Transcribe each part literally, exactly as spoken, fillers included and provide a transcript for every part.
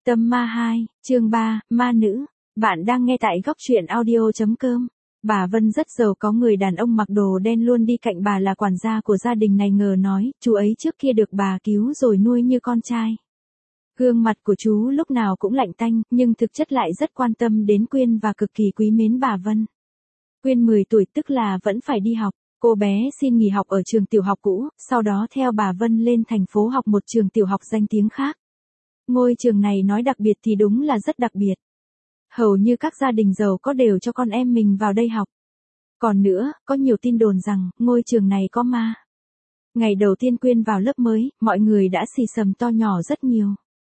Tâm ma hai, chương ba, ma nữ. Bạn đang nghe tại góc truyện audio chấm com. Bà Vân rất giàu, có người đàn ông mặc đồ đen luôn đi cạnh bà là quản gia của gia đình này, ngờ nói, chú ấy trước kia được bà cứu rồi nuôi như con trai. Gương mặt của chú lúc nào cũng lạnh tanh, nhưng thực chất lại rất quan tâm đến Quyên và cực kỳ quý mến bà Vân. Quyên mười tuổi tức là vẫn phải đi học. Cô bé xin nghỉ học ở trường tiểu học cũ, sau đó theo bà Vân lên thành phố học một trường tiểu học danh tiếng khác. Ngôi trường này nói đặc biệt thì đúng là rất đặc biệt. Hầu như các gia đình giàu có đều cho con em mình vào đây học. Còn nữa, có nhiều tin đồn rằng, ngôi trường này có ma. Ngày đầu tiên Quyên vào lớp mới, mọi người đã xì xầm to nhỏ rất nhiều.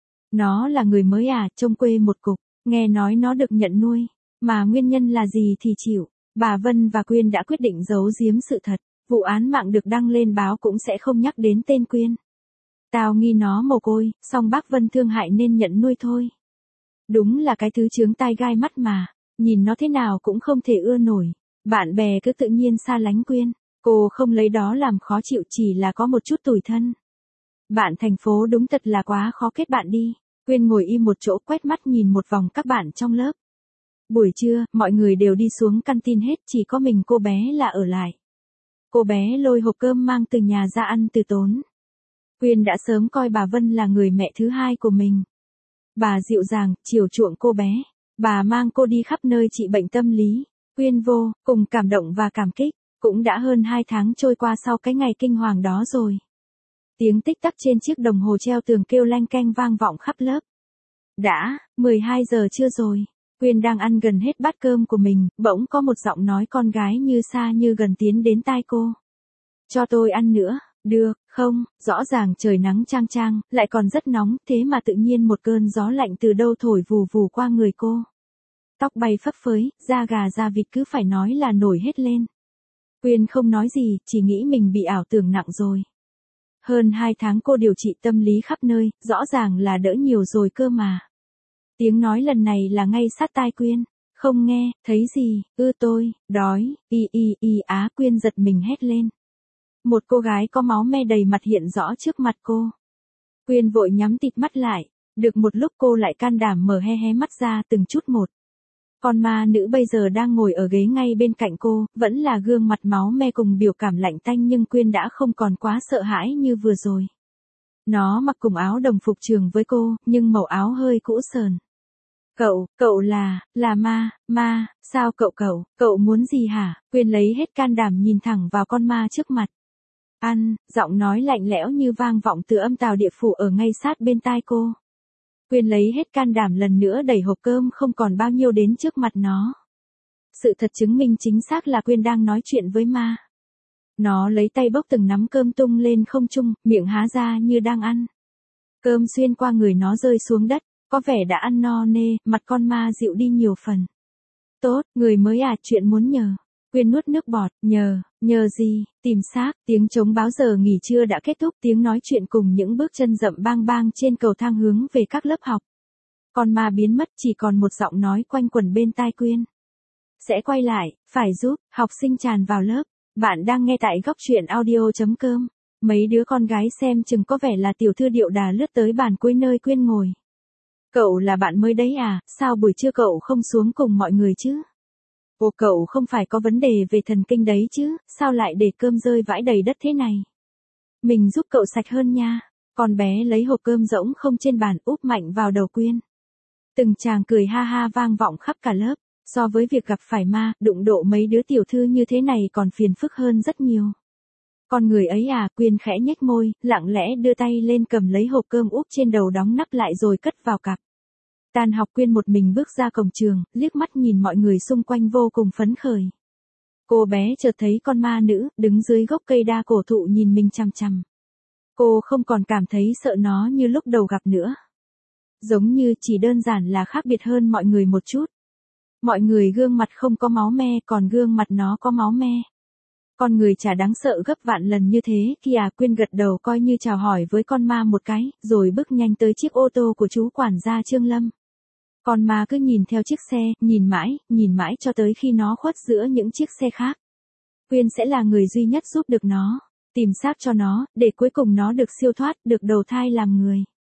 Nó là người mới à, trông quê một cục, nghe nói nó được nhận nuôi. Mà nguyên nhân là gì thì chịu. Bà Vân và Quyên đã quyết định giấu giếm sự thật. Vụ án mạng được đăng lên báo cũng sẽ không nhắc đến tên Quyên. Tao nghi nó mồ côi, song bác Vân thương hại nên nhận nuôi thôi. Đúng là cái thứ chướng tai gai mắt mà, nhìn nó thế nào cũng không thể ưa nổi. Bạn bè cứ tự nhiên xa lánh Quyên, cô không lấy đó làm khó chịu, chỉ là có một chút tủi thân. Bạn thành phố đúng thật là quá khó kết bạn đi. Quyên ngồi im một chỗ quét mắt nhìn một vòng các bạn trong lớp. Buổi trưa, mọi người đều đi xuống canteen hết, chỉ có mình cô bé là ở lại. Cô bé lôi hộp cơm mang từ nhà ra ăn từ tốn. Quyên đã sớm coi bà Vân là người mẹ thứ hai của mình. Bà dịu dàng, chiều chuộng cô bé. Bà mang cô đi khắp nơi trị bệnh tâm lý. Quyên vô, cùng cảm động và cảm kích. Cũng đã hơn hai tháng trôi qua sau cái ngày kinh hoàng đó rồi. Tiếng tích tắc trên chiếc đồng hồ treo tường kêu lanh canh vang vọng khắp lớp. Đã, mười hai giờ trưa rồi. Quyên đang ăn gần hết bát cơm của mình, bỗng có một giọng nói con gái như xa như gần tiến đến tai cô. Cho tôi ăn nữa. Được, không, rõ ràng trời nắng chang chang, lại còn rất nóng, thế mà tự nhiên một cơn gió lạnh từ đâu thổi vù vù qua người cô. Tóc bay phấp phới, da gà da vịt cứ phải nói là nổi hết lên. Quyên không nói gì, chỉ nghĩ mình bị ảo tưởng nặng rồi. Hơn hai tháng cô điều trị tâm lý khắp nơi, rõ ràng là đỡ nhiều rồi cơ mà. Tiếng nói lần này là ngay sát tai Quyên. Không nghe, thấy gì, ư tôi, đói, y y y á. Quyên giật mình hét lên. Một cô gái có máu me đầy mặt hiện rõ trước mặt cô. Quyên vội nhắm tịt mắt lại, được một lúc cô lại can đảm mở hé hé mắt ra từng chút một. Con ma nữ bây giờ đang ngồi ở ghế ngay bên cạnh cô, vẫn là gương mặt máu me cùng biểu cảm lạnh tanh, nhưng Quyên đã không còn quá sợ hãi như vừa rồi. Nó mặc cùng áo đồng phục trường với cô, nhưng màu áo hơi cũ sờn. Cậu, cậu là, là ma, ma, sao cậu cậu, cậu muốn gì hả? Quyên lấy hết can đảm nhìn thẳng vào con ma trước mặt. Ăn, giọng nói lạnh lẽo như vang vọng từ âm tào địa phủ ở ngay sát bên tai cô. Quyên lấy hết can đảm lần nữa đẩy hộp cơm không còn bao nhiêu đến trước mặt nó. Sự thật chứng minh chính xác là Quyên đang nói chuyện với ma. Nó lấy tay bốc từng nắm cơm tung lên không trung, miệng há ra như đang ăn. Cơm xuyên qua người nó rơi xuống đất, có vẻ đã ăn no nê, mặt con ma dịu đi nhiều phần. Tốt, người mới à, chuyện muốn nhờ. Quyên nuốt nước bọt, nhờ, nhờ gì, tìm xác, tiếng trống báo giờ nghỉ trưa đã kết thúc, tiếng nói chuyện cùng những bước chân rậm bang bang trên cầu thang hướng về các lớp học. Con ma biến mất, chỉ còn một giọng nói quanh quẩn bên tai Quyên. Sẽ quay lại, phải giúp, học sinh tràn vào lớp. Bạn đang nghe tại góc truyện audio chấm com. Mấy đứa con gái xem chừng có vẻ là tiểu thư điệu đà lướt tới bàn cuối nơi Quyên ngồi. Cậu là bạn mới đấy à, sao buổi trưa cậu không xuống cùng mọi người chứ? Ồ, cậu không phải có vấn đề về thần kinh đấy chứ, sao lại để cơm rơi vãi đầy đất thế này? Mình giúp cậu sạch hơn nha. Con bé lấy hộp cơm rỗng không trên bàn úp mạnh vào đầu Quyên. Từng tràng cười ha ha vang vọng khắp cả lớp. So với việc gặp phải ma, đụng độ mấy đứa tiểu thư như thế này còn phiền phức hơn rất nhiều. Con người ấy à, Quyên khẽ nhếch môi, lặng lẽ đưa tay lên cầm lấy hộp cơm úp trên đầu đóng nắp lại rồi cất vào cặp. Tan học Quyên một mình bước ra cổng trường, liếc mắt nhìn mọi người xung quanh vô cùng phấn khởi. Cô bé chợt thấy con ma nữ, đứng dưới gốc cây đa cổ thụ nhìn mình chằm chằm. Cô không còn cảm thấy sợ nó như lúc đầu gặp nữa. Giống như chỉ đơn giản là khác biệt hơn mọi người một chút. Mọi người gương mặt không có máu me, còn gương mặt nó có máu me. Con người chả đáng sợ gấp vạn lần như thế, kìa. Quyên gật đầu coi như chào hỏi với con ma một cái, rồi bước nhanh tới chiếc ô tô của chú quản gia Trương Lâm. Con ma cứ nhìn theo chiếc xe, nhìn mãi, nhìn mãi cho tới khi nó khuất giữa những chiếc xe khác. Quyên sẽ là người duy nhất giúp được nó, tìm xác cho nó, để cuối cùng nó được siêu thoát, được đầu thai làm người.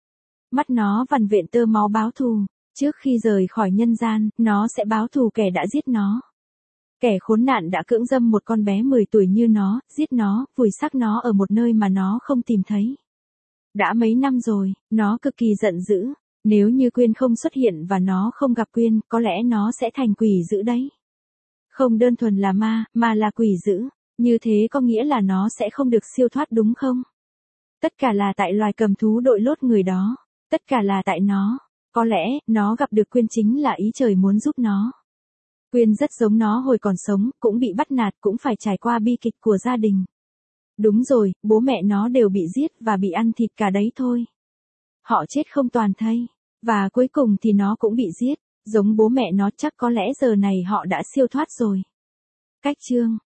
Mắt nó vằn vện tơ máu báo thù, trước khi rời khỏi nhân gian, nó sẽ báo thù kẻ đã giết nó. Kẻ khốn nạn đã cưỡng dâm một con bé mười tuổi như nó, giết nó, vùi xác nó ở một nơi mà nó không tìm thấy. Đã mấy năm rồi, nó cực kỳ giận dữ. Nếu như Quyên không xuất hiện và nó không gặp Quyên, có lẽ nó sẽ thành quỷ dữ đấy. Không đơn thuần là ma, mà là quỷ dữ. Như thế có nghĩa là nó sẽ không được siêu thoát đúng không? Tất cả là tại loài cầm thú đội lốt người đó. Tất cả là tại nó. Có lẽ, nó gặp được Quyên chính là ý trời muốn giúp nó. Quyên rất giống nó hồi còn sống, cũng bị bắt nạt, cũng phải trải qua bi kịch của gia đình. Đúng rồi, bố mẹ nó đều bị giết và bị ăn thịt cả đấy thôi. Họ chết không toàn thây. Và cuối cùng thì nó cũng bị giết. Giống bố mẹ nó, chắc có lẽ giờ này họ đã siêu thoát rồi. Cách chương